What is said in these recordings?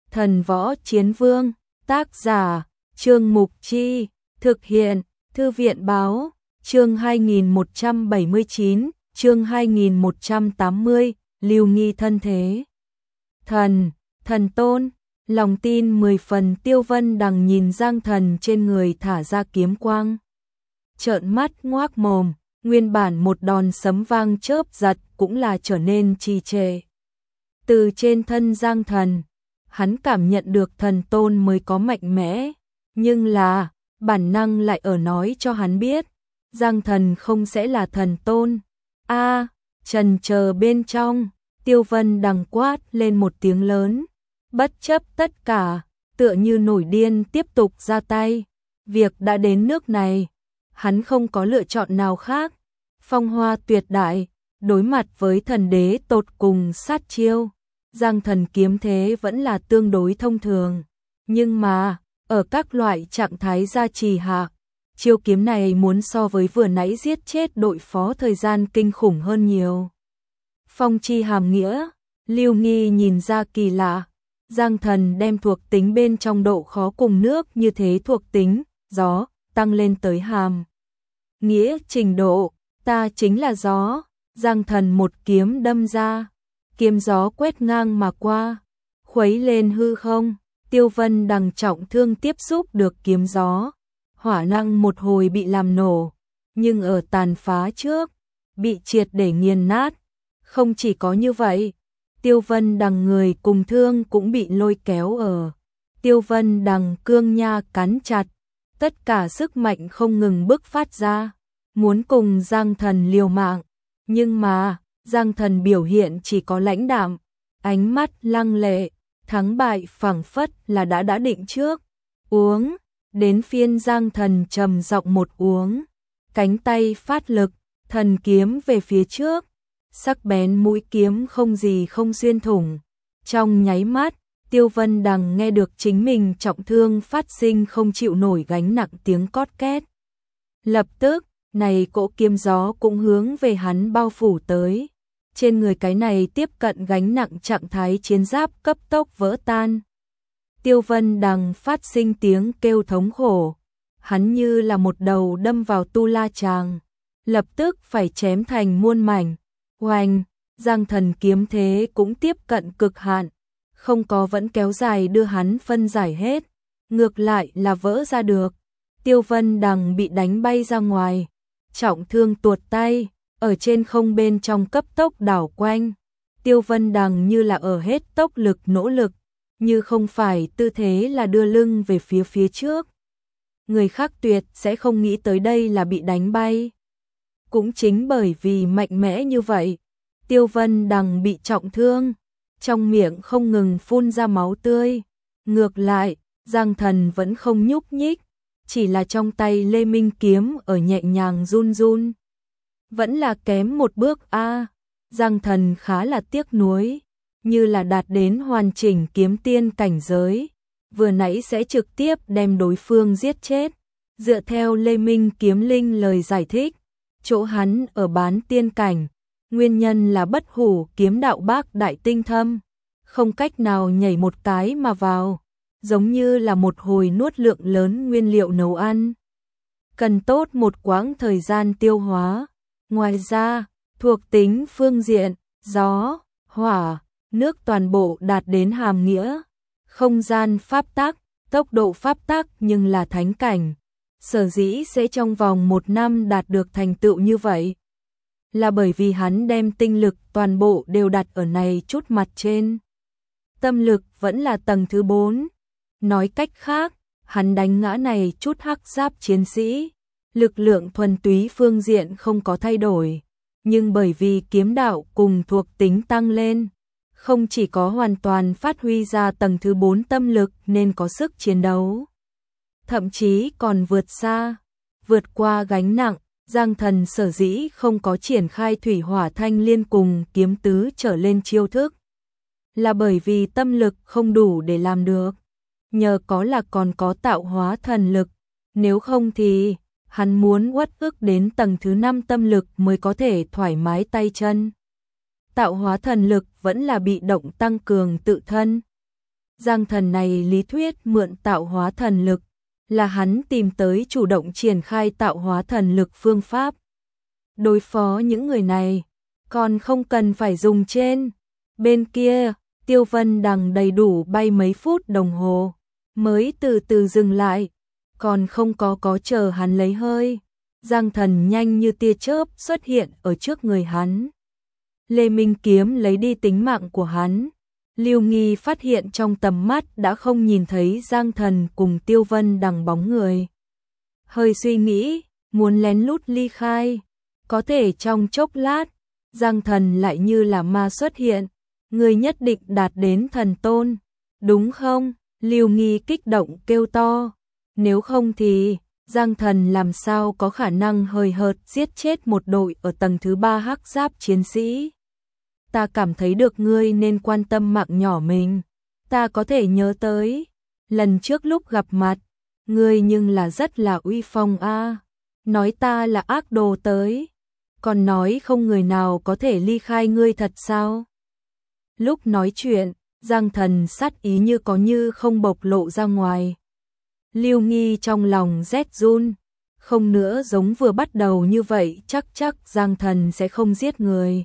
Thần Võ Chiến Vương, tác giả, Trương Mục Chi, thực hiện, Thư viện Báo, chương 2179, chương 2180, Lưu Nghi thân thế. Thần tôn, lòng tin 10 phần. Tiêu Vân Đằng nhìn Giang Thần trên người thả ra kiếm quang. Trợn mắt ngoác mồm, nguyên bản một đòn sấm vang chớp giật cũng là trở nên trì trệ. Từ trên thân Giang Thần, hắn cảm nhận được thần tôn mới có mạnh mẽ, nhưng là, bản năng lại ở nói cho hắn biết, Giang Thần không sẽ là thần tôn. Trần chờ bên trong, Tiêu Vân Đằng quát lên một tiếng lớn, bất chấp tất cả, tựa như nổi điên tiếp tục ra tay. Việc đã đến nước này, hắn không có lựa chọn nào khác. Phong hoa tuyệt đại, đối mặt với thần đế tột cùng sát chiêu, Giang Thần kiếm thế vẫn là tương đối thông thường, nhưng mà, ở các loại trạng thái gia trì hạ, chiêu kiếm này muốn so với vừa nãy giết chết đội phó thời gian kinh khủng hơn nhiều. Phong chi hàm nghĩa, Lưu Nghi nhìn ra kỳ lạ, Giang Thần đem thuộc tính bên trong độ khó cùng nước như thế thuộc tính, gió, tăng lên tới hàm nghĩa trình độ, ta chính là gió. Giang Thần một kiếm đâm ra, kiếm gió quét ngang mà qua, khuấy lên hư không. Tiêu Vân Đằng trọng thương tiếp xúc được kiếm gió, hỏa năng một hồi bị làm nổ, nhưng ở tàn phá trước, bị triệt để nghiền nát. Không chỉ có như vậy, Tiêu Vân Đằng người cùng thương cũng bị lôi kéo ở. Tiêu Vân Đằng cương nha cắn chặt, tất cả sức mạnh không ngừng bức phát ra, muốn cùng Giang Thần liều mạng, nhưng mà, Giang Thần biểu hiện chỉ có lãnh đạm, ánh mắt lăng lệ, thắng bại phảng phất là đã định trước. Uống, đến phiên Giang Thần trầm giọng một uống, cánh tay phát lực, thần kiếm về phía trước, sắc bén mũi kiếm không gì không xuyên thủng. Trong nháy mắt, Tiêu Vân Đằng nghe được chính mình trọng thương phát sinh không chịu nổi gánh nặng tiếng cót két. Lập tức, này cỗ kiếm gió cũng hướng về hắn bao phủ tới. Trên người cái này tiếp cận gánh nặng trạng thái chiến giáp cấp tốc vỡ tan. Tiêu Vân Đằng phát sinh tiếng kêu thống khổ, hắn như là một đầu đâm vào tu la chàng, lập tức phải chém thành muôn mảnh. Oanh, Giang Thần kiếm thế cũng tiếp cận cực hạn, không có vẫn kéo dài đưa hắn phân giải hết, ngược lại là vỡ ra được. Tiêu Vân Đằng bị đánh bay ra ngoài, trọng thương tuột tay, ở trên không bên trong cấp tốc đảo quanh. Tiêu Vân Đằng như là ở hết tốc lực nỗ lực, như không phải tư thế là đưa lưng về phía trước. Người khác tuyệt sẽ không nghĩ tới đây là bị đánh bay. Cũng chính bởi vì mạnh mẽ như vậy, Tiêu Vân Đằng bị trọng thương, trong miệng không ngừng phun ra máu tươi. Ngược lại, Giang Thần vẫn không nhúc nhích, chỉ là trong tay Lê Minh kiếm ở nhẹ nhàng run run. Vẫn là kém một bước Giang Thần khá là tiếc nuối, như là đạt đến hoàn chỉnh kiếm tiên cảnh giới, vừa nãy sẽ trực tiếp đem đối phương giết chết. Dựa theo Lê Minh kiếm linh lời giải thích, chỗ hắn ở bán tiên cảnh, nguyên nhân là bất hủ kiếm đạo bác đại tinh thâm, không cách nào nhảy một cái mà vào, giống như là một hồi nuốt lượng lớn nguyên liệu nấu ăn, cần tốt một quãng thời gian tiêu hóa. Ngoài ra, thuộc tính phương diện, gió, hỏa, nước toàn bộ đạt đến hàm nghĩa, không gian pháp tắc, tốc độ pháp tắc nhưng là thánh cảnh. Sở dĩ sẽ trong vòng 1 năm đạt được thành tựu như vậy, là bởi vì hắn đem tinh lực toàn bộ đều đặt ở này chút mặt trên. Tâm lực vẫn là tầng thứ 4. Nói cách khác, hắn đánh ngã này chút hắc giáp chiến sĩ. Lực lượng thuần túy phương diện không có thay đổi, nhưng bởi vì kiếm đạo cùng thuộc tính tăng lên, không chỉ có hoàn toàn phát huy ra tầng thứ 4 tâm lực nên có sức chiến đấu, thậm chí còn vượt xa, vượt qua gánh nặng. Giang Thần sở dĩ không có triển khai thủy hỏa thanh liên cùng kiếm tứ trở lên chiêu thức, là bởi vì tâm lực không đủ để làm được, nhờ có là còn có tạo hóa thần lực, nếu không thì hắn muốn uất ức đến tầng thứ 5 tâm lực mới có thể thoải mái tay chân. Tạo hóa thần lực vẫn là bị động tăng cường tự thân. Giang Thần này lý thuyết mượn tạo hóa thần lực, là hắn tìm tới chủ động triển khai tạo hóa thần lực phương pháp. Đối phó những người này, còn không cần phải dùng trên. Bên kia, Tiêu Vân Đằng đầy đủ bay mấy phút đồng hồ, mới từ từ dừng lại, còn không có chờ hắn lấy hơi. Giang Thần nhanh như tia chớp xuất hiện ở trước người hắn. Lê Minh Kiếm lấy đi tính mạng của hắn. Lưu Nghi phát hiện trong tầm mắt đã không nhìn thấy Giang Thần cùng Tiêu Vân Đằng bóng người. Hơi suy nghĩ, muốn lén lút ly khai. Có thể trong chốc lát, Giang Thần lại như là ma xuất hiện. Người nhất định đạt đến thần tôn, đúng không? Lưu Nghi kích động kêu to. Nếu không thì, Giang Thần làm sao có khả năng hời hợt giết chết một đội ở tầng thứ 3 hắc giáp chiến sĩ. Ta cảm thấy được ngươi nên quan tâm mạng nhỏ mình. Ta có thể nhớ tới, lần trước lúc gặp mặt, ngươi nhưng là rất là uy phong a. Nói ta là ác đồ tới, còn nói không người nào có thể ly khai ngươi thật sao? Lúc nói chuyện, Giang Thần sát ý như có như không bộc lộ ra ngoài. Lưu Nghi trong lòng rét run, không nữa giống vừa bắt đầu như vậy chắc Giang Thần sẽ không giết người.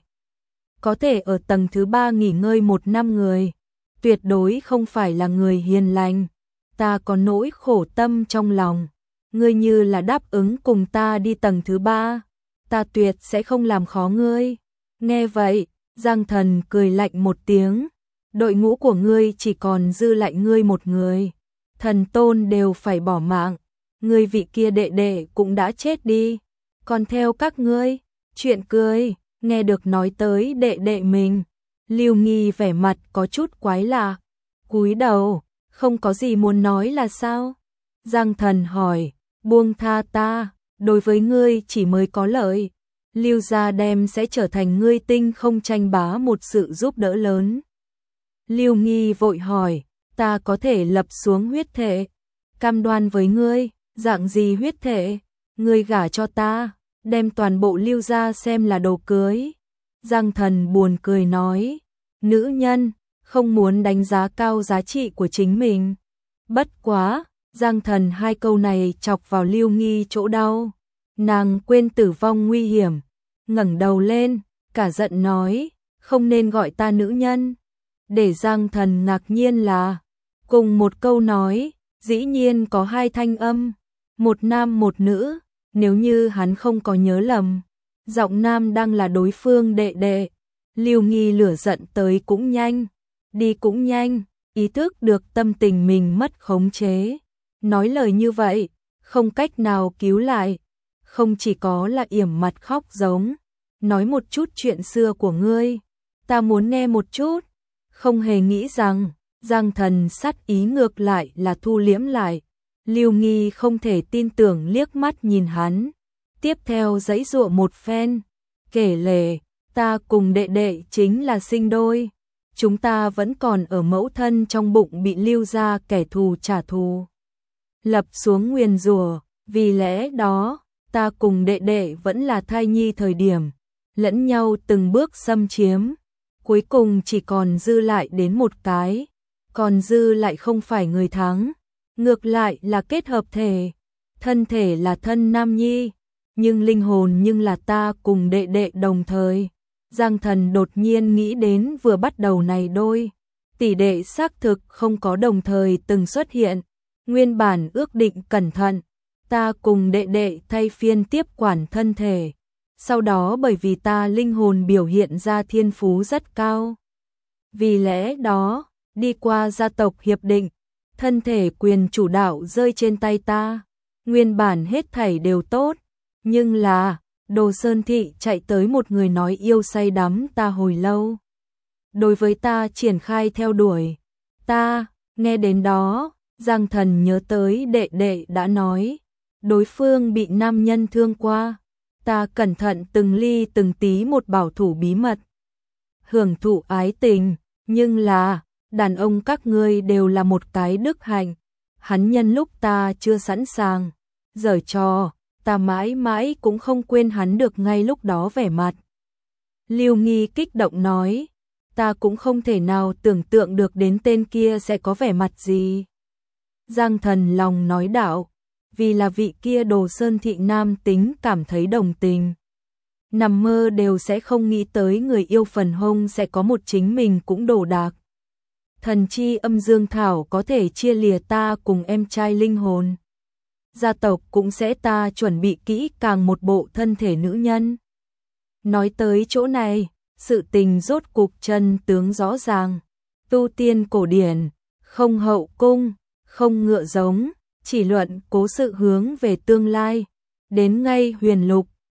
Có thể ở tầng thứ 3 nghỉ ngơi 1 năm người, tuyệt đối không phải là người hiền lành. Ta có nỗi khổ tâm trong lòng, ngươi như là đáp ứng cùng ta đi tầng thứ 3, ta tuyệt sẽ không làm khó ngươi. Nghe vậy, Giang Thần cười lạnh một tiếng, đội ngũ của ngươi chỉ còn dư lại ngươi một người. Thần tôn đều phải bỏ mạng, ngươi vị kia đệ đệ cũng đã chết đi, còn theo các ngươi, chuyện cười. Nghe được nói tới đệ đệ mình, Lưu Nghi vẻ mặt có chút quái lạ, cúi đầu, không có gì muốn nói là sao? Giang Thần hỏi, buông tha ta, đối với ngươi chỉ mới có lợi, Lưu gia đem sẽ trở thành ngươi tinh không tranh bá một sự giúp đỡ lớn. Lưu Nghi vội hỏi, ta có thể lập xuống huyết thể, cam đoan với ngươi, dạng gì huyết thể, ngươi gả cho ta, đem toàn bộ Lưu gia xem là đồ cưới. Giang Thần buồn cười nói, nữ nhân, không muốn đánh giá cao giá trị của chính mình. Bất quá, Giang Thần hai câu này chọc vào Lưu Nghi chỗ đau. Nàng quên tử vong nguy hiểm, ngẩng đầu lên, cả giận nói, không nên gọi ta nữ nhân. Để Giang Thần ngạc nhiên là, cùng một câu nói, dĩ nhiên có hai thanh âm, một nam một nữ. Nếu như hắn không có nhớ lầm, giọng nam đang là đối phương đệ đệ. Lưu Nghi lửa giận tới cũng nhanh, đi cũng nhanh, ý thức được tâm tình mình mất khống chế. Nói lời như vậy, không cách nào cứu lại, không chỉ có là yểm mặt khóc giống. Nói một chút chuyện xưa của ngươi, ta muốn nghe một chút. Không hề nghĩ rằng, Giang Thần sát ý ngược lại là thu liễm lại. Lưu Nghi không thể tin tưởng liếc mắt nhìn hắn, tiếp theo giãy giụa một phen, kể lể, ta cùng đệ đệ chính là sinh đôi, chúng ta vẫn còn ở mẫu thân trong bụng bị Lưu gia kẻ thù trả thù, lập xuống nguyền rủa, vì lẽ đó, ta cùng đệ đệ vẫn là thai nhi thời điểm, lẫn nhau từng bước xâm chiếm, cuối cùng chỉ còn dư lại đến một cái, còn dư lại không phải người thắng. Ngược lại là kết hợp thể, thân thể là thân nam nhi, nhưng linh hồn nhưng là ta cùng đệ đệ đồng thời. Giang Thần đột nhiên nghĩ đến vừa bắt đầu này đôi tỷ đệ xác thực không có đồng thời từng xuất hiện, nguyên bản ước định cẩn thận, ta cùng đệ đệ thay phiên tiếp quản thân thể, sau đó bởi vì ta linh hồn biểu hiện ra thiên phú rất cao. Vì lẽ đó, đi qua gia tộc hiệp định, thân thể quyền chủ đạo rơi trên tay ta, nguyên bản hết thảy đều tốt, nhưng là, Đồ Sơn Thị chạy tới một người nói yêu say đắm ta hồi lâu. Đối với ta triển khai theo đuổi, ta, nghe đến đó, Giang Thần nhớ tới đệ đệ đã nói, đối phương bị nam nhân thương qua, ta cẩn thận từng ly từng tí một bảo thủ bí mật. Hưởng thụ ái tình, nhưng là, đàn ông các ngươi đều là một cái đức hạnh, hắn nhân lúc ta chưa sẵn sàng, giở trò, ta mãi mãi cũng không quên hắn được ngay lúc đó vẻ mặt. Lưu Nghi kích động nói, ta cũng không thể nào tưởng tượng được đến tên kia sẽ có vẻ mặt gì. Giang Thần lòng nói đạo, vì là vị kia Đồ Sơn thị nam tính cảm thấy đồng tình. Nằm mơ đều sẽ không nghĩ tới người yêu phần hông sẽ có một chính mình cũng đồ đạc. Thần chi âm dương thảo có thể chia lìa ta cùng em trai linh hồn. Gia tộc cũng sẽ ta chuẩn bị kỹ càng một bộ thân thể nữ nhân. Nói tới chỗ này, sự tình rốt cục chân tướng rõ ràng. Tu tiên cổ điển, không hậu cung, không ngựa giống, chỉ luận cố sự hướng về tương lai. Đến ngay huyền lục,